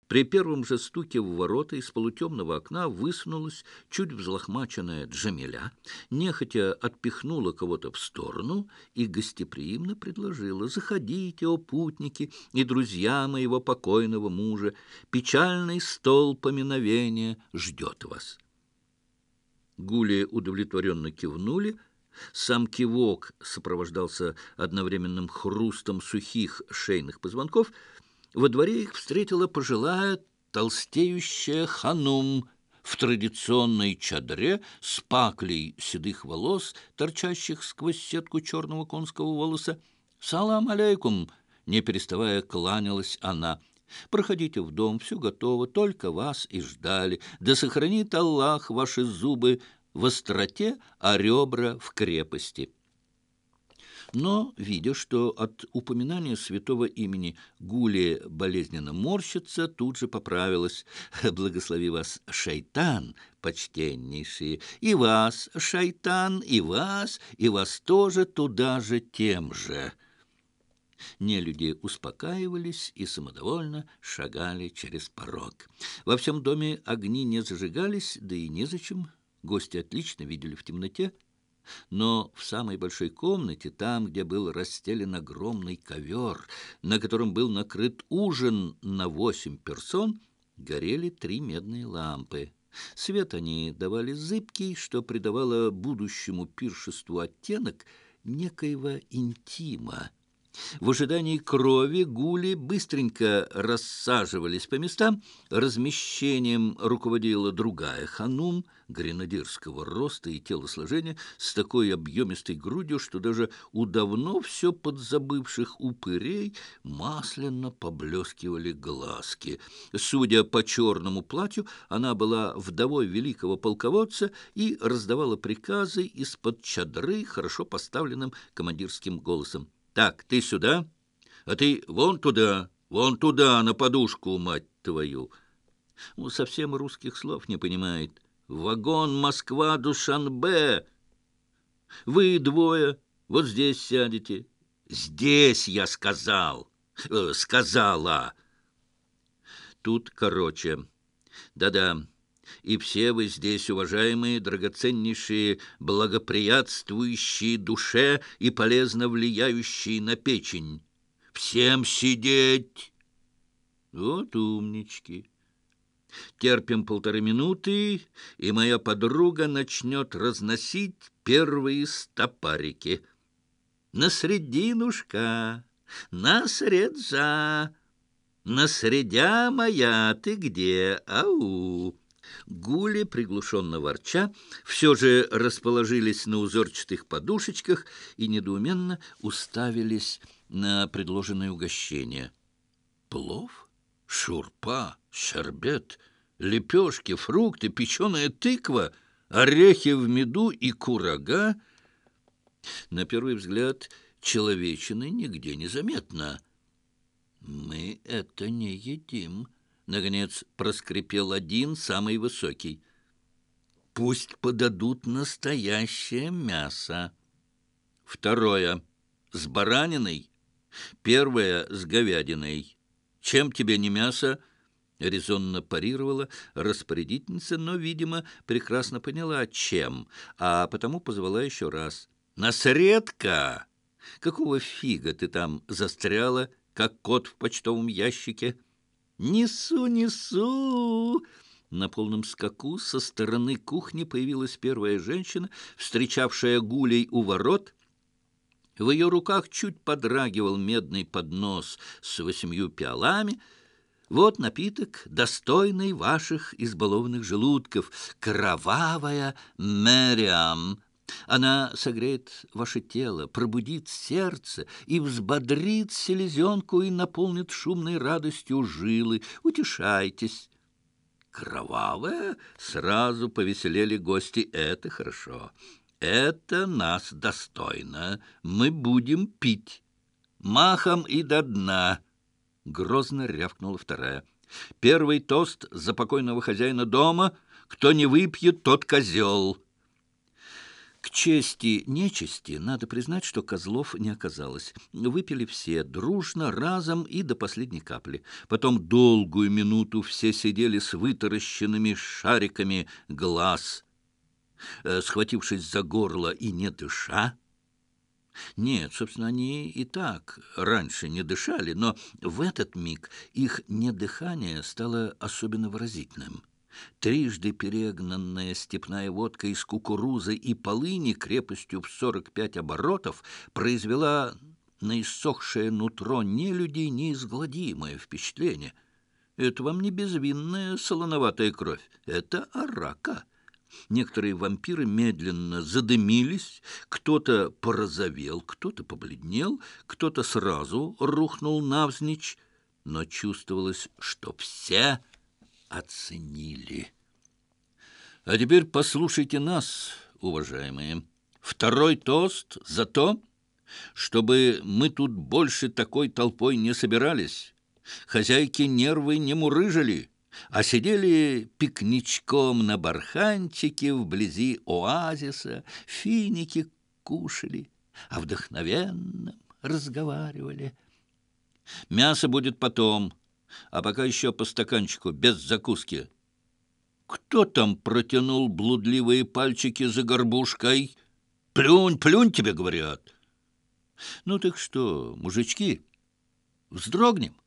При первом же стуке в ворота из полутемного окна высунулась чуть взлохмаченная Джамиля, нехотя отпихнула кого-то в сторону и гостеприимно предложила: «Заходите, о путники и друзья моего покойного мужа, печальный стол поминовения ждет вас». Гули удовлетворенно кивнули. Сам кивок сопровождался одновременным хрустом сухих шейных позвонков. Во дворе их встретила пожилая толстеющая ханум в традиционной чадре с паклей седых волос, торчащих сквозь сетку черного конского волоса. «Салам алейкум!» — не переставая кланялась она. «Проходите в дом, все готово, только вас и ждали. Да сохранит Аллах ваши зубы в остроте, а ребра в крепости». Но, видя, что от упоминания святого имени Гулия болезненно морщится, тут же поправилась: «Благослови вас, шайтан, почтеннейшие, и вас, шайтан, и вас тоже туда же тем же». Нелюди успокаивались и самодовольно шагали через порог. Во всем доме огни не зажигались, да и незачем. Гости отлично видели в темноте. Но в самой большой комнате, там, где был расстелен огромный ковер, на котором был накрыт ужин на 8 персон, горели 3 медные лампы. Свет они давали зыбкий, что придавало будущему пиршеству оттенок некоего интима. В ожидании крови гули быстренько рассаживались по местам. Размещением руководила другая ханум гренадерского роста и телосложения, с такой объемистой грудью, что даже у давно все подзабывших упырей масляно поблескивали глазки. Судя по черному платью, она была вдовой великого полководца и раздавала приказы из-под чадры хорошо поставленным командирским голосом. «Так, ты сюда, а ты вон туда, на подушку, мать твою!» Ну, совсем русских слов не понимает. «Вагон Москва-Душанбе! Вы двое вот здесь сядете». «Здесь, я сказал! Сказала!» Тут короче. Да-да. И все вы здесь, уважаемые, драгоценнейшие, благоприятствующие душе и полезно влияющие на печень. Всем сидеть! Вот умнички. Терпим 1,5 минуты, и моя подруга начнет разносить первые стопарики. На срединушка, на средза, на средя моя, ты где? Ау! Гули, приглушенно ворча, все же расположились на узорчатых подушечках и недоуменно уставились на предложенное угощение. Плов, шурпа, щербет, лепешки, фрукты, печеная тыква, орехи в меду и курага. На первый взгляд, человечины нигде не заметно. «Мы это не едим», — наконец проскрипел один, самый высокий. «Пусть подадут настоящее мясо». Второе — с бараниной. Первое — с говядиной. «Чем тебе не мясо?» — резонно парировала распорядительница, но, видимо, прекрасно поняла, чем, а потому позвала еще раз. «Насредка! Какого фига ты там застряла, как кот в почтовом ящике?» «Несу, несу!» На полном скаку со стороны кухни появилась первая женщина, встречавшая гулей у ворот. В ее руках чуть подрагивал медный поднос с 8 пиалами. «Вот напиток, достойный ваших избалованных желудков, кровавая Мэриам. Она согреет ваше тело, пробудит сердце и взбодрит селезенку и наполнит шумной радостью жилы. Утешайтесь». «Кровавая?» — сразу повеселели гости. «Это хорошо. Это нас достойно. Мы будем пить. Махом и до дна». Грозно рявкнула вторая. «Первый тост за покойного хозяина дома. Кто не выпьет, тот козел». К чести нечести надо признать, что козлов не оказалось. Выпили все дружно, разом и до последней капли. Потом долгую минуту все сидели с вытаращенными шариками глаз, схватившись за горло и не дыша. Нет, собственно, они и так раньше не дышали, но в этот миг их недыхание стало особенно выразительным. Трижды перегнанная степная водка из кукурузы и полыни крепостью в 45 оборотов произвела на иссохшее нутро нелюдей неизгладимое впечатление. Это вам не безвинная солоноватая кровь, это арака. Некоторые вампиры медленно задымились, кто-то порозовел, кто-то побледнел, кто-то сразу рухнул навзничь, но чувствовалось, что все оценили. А теперь послушайте нас, уважаемые. Второй тост за то, чтобы мы тут больше такой толпой не собирались, хозяйки нервы не мурыжили, а сидели пикничком на барханчике вблизи оазиса, финики кушали, а вдохновенно разговаривали. Мясо будет потом, а пока еще по стаканчику, без закуски. Кто там протянул блудливые пальчики за горбушкой? Плюнь, плюнь, тебе говорят. Ну так что, мужички, вздрогнем?